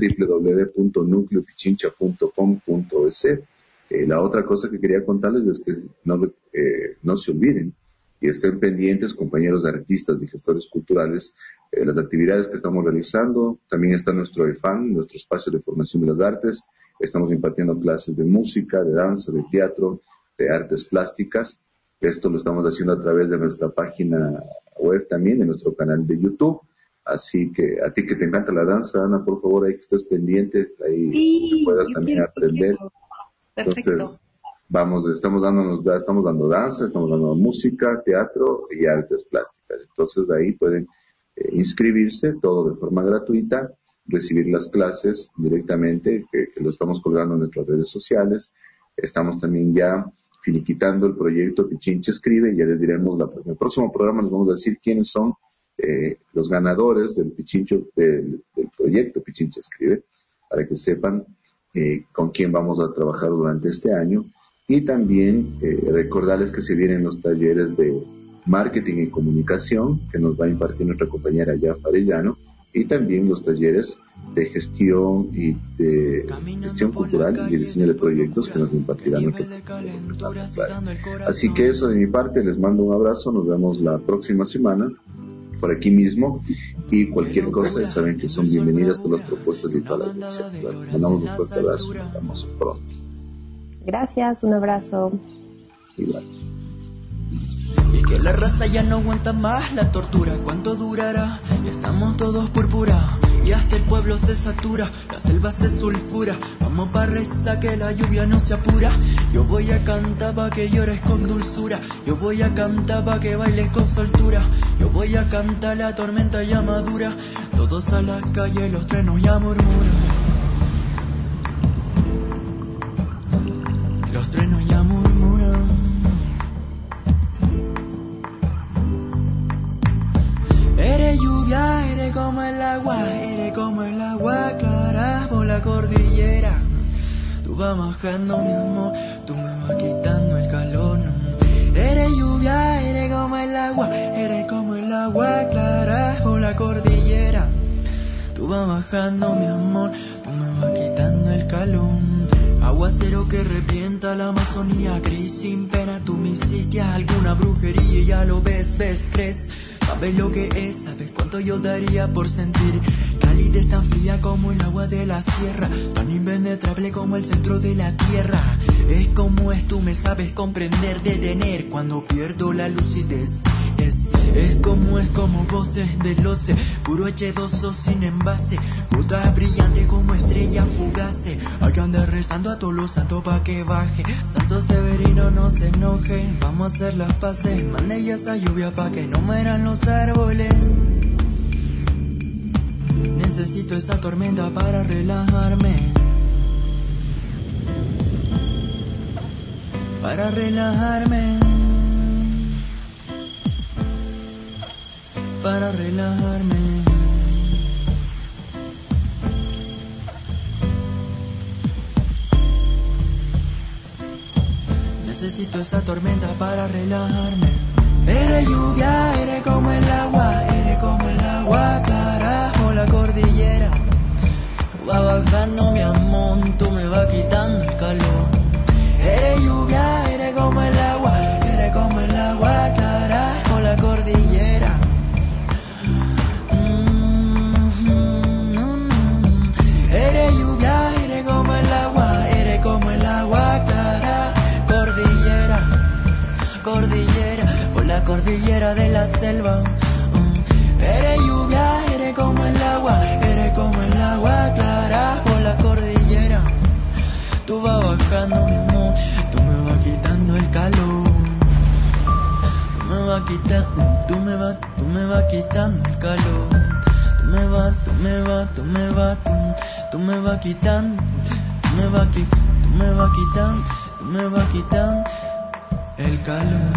www.nucleopichincha.com.es. La otra cosa que quería contarles es que no se olviden y estén pendientes, compañeros artistas y gestores culturales, las actividades que estamos realizando. También está nuestro EFAN, nuestro espacio de formación de las artes. Estamos impartiendo clases de música, de danza, de teatro, de artes plásticas. Esto lo estamos haciendo a través de nuestra página web también, de nuestro canal de YouTube. Así que a ti que te encanta la danza, Ana, por favor, ahí que estés pendiente, ahí sí, puedas también aprender. Perfecto. Entonces, estamos dando danza, estamos dando música, teatro y artes plásticas. Entonces, ahí pueden inscribirse, todo de forma gratuita, recibir las clases directamente, que lo estamos colgando en nuestras redes sociales. Estamos también ya finiquitando el proyecto Pichincha Escribe, y ya les diremos en el próximo programa les vamos a decir quiénes son los ganadores del proyecto Pichincha Escribe, para que sepan con quién vamos a trabajar durante este año. Y también recordarles que se vienen los talleres de marketing y comunicación que nos va a impartir nuestra compañera Yafa Arellano, y también los talleres de gestión y de gestión cultural y diseño de proyectos que nos impartirá nuestra compañera. Así que eso de mi parte, les mando un abrazo, nos vemos la próxima semana por aquí mismo, y cualquier cosa, saben que son bienvenidas todas las propuestas y todas las iniciativas. Mandamos un fuerte abrazo y nos vemos pronto. Gracias, un abrazo. Igual. Y es que la raza ya no aguanta más la tortura. ¿Cuánto durará? Y estamos todos púrpura, y hasta el pueblo se satura, la selva se sulfura. Vamos pa' rezar que la lluvia no se apura. Yo voy a cantar pa' que llores con dulzura. Yo voy a cantar pa' que bailes con soltura. Yo voy a cantar la tormenta ya madura. Todos a la calle, los trenos ya murmuran. Los trenos ya murmuran. Eres lluvia, eres como el agua clara por la cordillera. Tú vas bajando mi amor, tú me vas quitando el calor. Eres lluvia, eres como el agua clara por la cordillera. Tú vas bajando mi amor, tú me vas quitando el calor. Aguacero que revienta la Amazonía, gris sin pena, tú me hiciste alguna brujería y ya lo ves, crees. Sabes lo que es, sabes cuánto yo daría por sentir calidez tan fría como el agua de la sierra, tan impenetrable como el centro de la tierra. Es como es, tú me sabes comprender, detener cuando pierdo la lucidez. Es como voces veloces, puro H2O sin envase, gotas brillantes como estrella fugaces. Hay que andar rezando a todos los santos pa' que baje. Santo Severino no se enoje, vamos a hacer las paces. Mande ya esa lluvia pa' que no mueran los árboles. Necesito esa tormenta para relajarme. Para relajarme. Para relajarme. necesito esa tormenta para relajarme. Eres lluvia, eres como el agua clara o la cordillera. Tú vas bajando mi amor, tú me vas quitando el calor. Eres lluvia, eres como el agua clara o la cordillera. Eres lluvia, eres como el agua clara, cordillera, por la cordillera de la selva. Eres lluvia, eres como el agua clara, por la cordillera. Tú vas bajando mi amor, tú me vas quitando el calor. Tú me vas quitando el calor. Tú me vas quitando el calor.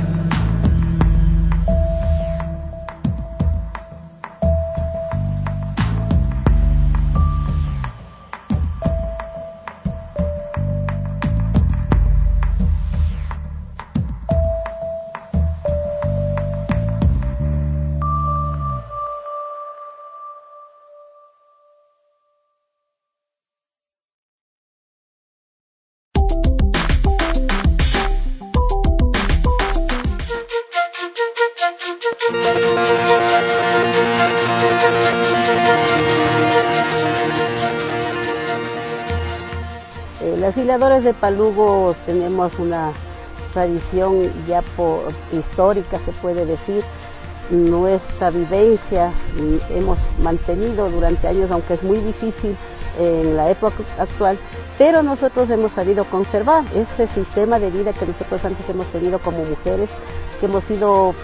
Las hiladoras de Palugo tenemos una tradición ya histórica, se puede decir. Nuestra vivencia hemos mantenido durante años, aunque es muy difícil en la época actual, pero nosotros hemos sabido conservar este sistema de vida que nosotros antes hemos tenido como mujeres, que hemos sido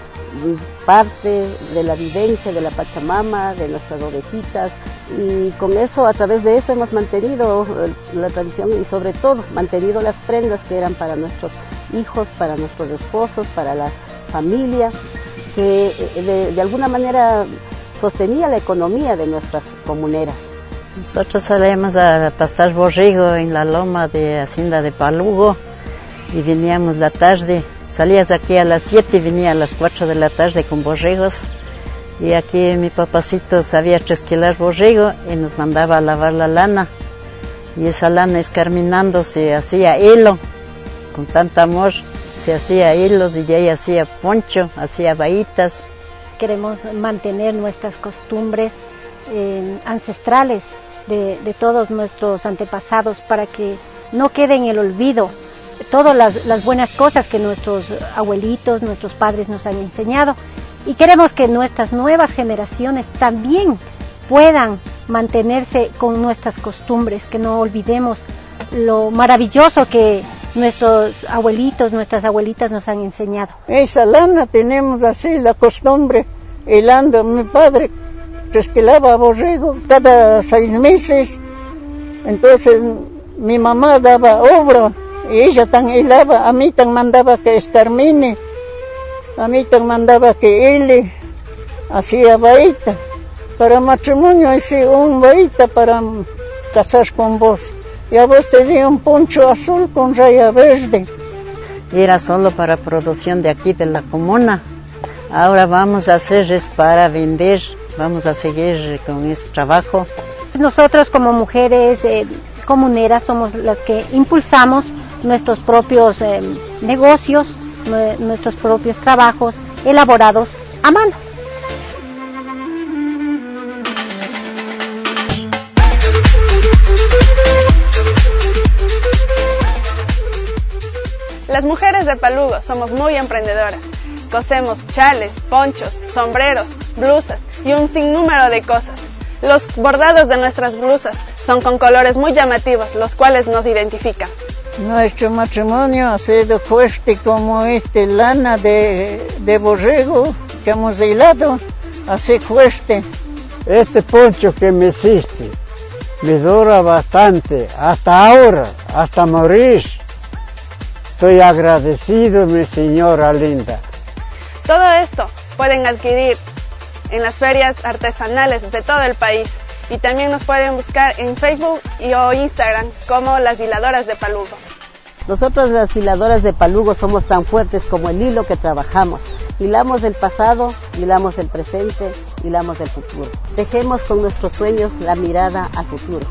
parte de la vivencia de la Pachamama, de nuestras ovejitas, y con eso, a través de eso hemos mantenido la tradición y sobre todo mantenido las prendas que eran para nuestros hijos, para nuestros esposos, para la familia, que de alguna manera sostenía la economía de nuestras comuneras. Nosotros salíamos a pastar borrego en la loma de Hacienda de Palugo y veníamos la tarde. Salías aquí a las 7 y venía a las 4 de la tarde con borregos. Y aquí mi papacito sabía trasquilar borrego y nos mandaba a lavar la lana. Y esa lana escarminando se hacía hilo, con tanto amor se hacía hilos y de ahí hacía poncho, hacía bahitas. Queremos mantener nuestras costumbres ancestrales de todos nuestros antepasados para que no quede en el olvido todas las buenas cosas que nuestros abuelitos, nuestros padres nos han enseñado, y queremos que nuestras nuevas generaciones también puedan mantenerse con nuestras costumbres, que no olvidemos lo maravilloso que nuestros abuelitos, nuestras abuelitas nos han enseñado. Esa lana tenemos así la costumbre, hilando. Mi padre trasquilaba borrego cada 6 meses, entonces mi mamá daba obra y ella tan hilaba, a mí tan mandaba que escarmine, a mí tan mandaba que hile, hacía bahita. Para matrimonio hice un bahita para casar con vos, y a vos te di un poncho azul con raya verde. Era solo para producción de aquí de la comuna. Ahora vamos a hacer es para vender, vamos a seguir con ese trabajo. Nosotros como mujeres comuneras somos las que impulsamos nuestros propios negocios, nuestros propios trabajos elaborados a mano. Las mujeres de Palugo somos muy emprendedoras. Cosemos chales, ponchos, sombreros, blusas y un sinnúmero de cosas. Los bordados de nuestras blusas son con colores muy llamativos, los cuales nos identifican. Nuestro matrimonio ha sido fuerte como lana de borrego que hemos hilado, así fuerte. Este poncho que me hiciste me dura bastante, hasta ahora, hasta morir. Estoy agradecido, mi señora linda. Todo esto pueden adquirir en las ferias artesanales de todo el país, y también nos pueden buscar en Facebook o Instagram como Las Hiladoras de Palugo. Nosotros las hiladoras de Palugo somos tan fuertes como el hilo que trabajamos. Hilamos el pasado, hilamos el presente, hilamos el futuro. Tejemos con nuestros sueños la mirada al futuro.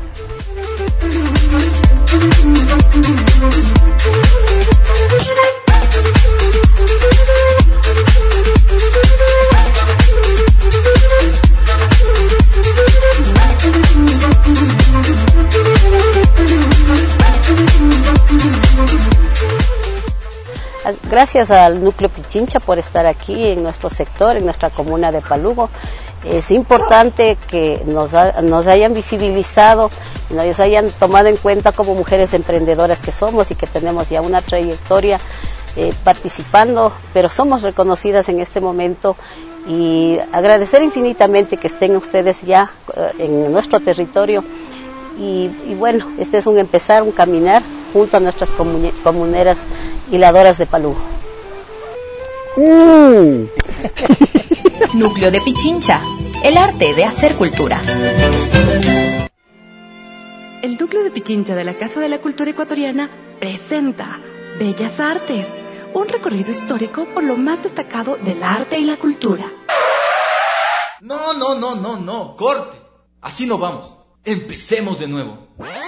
Gracias al Núcleo Pichincha por estar aquí en nuestro sector, en nuestra comuna de Palugo. Es importante que nos hayan visibilizado, nos hayan tomado en cuenta como mujeres emprendedoras que somos y que tenemos ya una trayectoria participando, pero somos reconocidas en este momento, y agradecer infinitamente que estén ustedes ya en nuestro territorio. Y bueno, este es un empezar, un caminar junto a nuestras comuneras hiladoras de Palugo. Núcleo de Pichincha, el arte de hacer cultura. El Núcleo de Pichincha de la Casa de la Cultura Ecuatoriana presenta Bellas Artes, un recorrido histórico por lo más destacado del arte y la cultura. No, corte. Así no vamos. Empecemos de nuevo.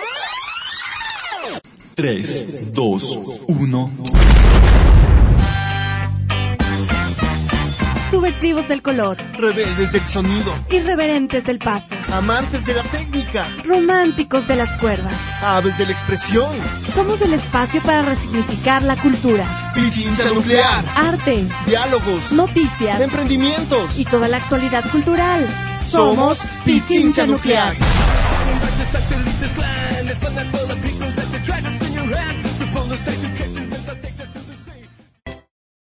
3, 2, 1. Subversivos del color, rebeldes del sonido, irreverentes del paso, amantes de la técnica, románticos de las cuerdas, aves de la expresión. Somos el espacio para resignificar la cultura. Pichincha Nuclear, arte, diálogos, noticias, emprendimientos y toda la actualidad cultural. Somos Pichincha Nuclear. Let's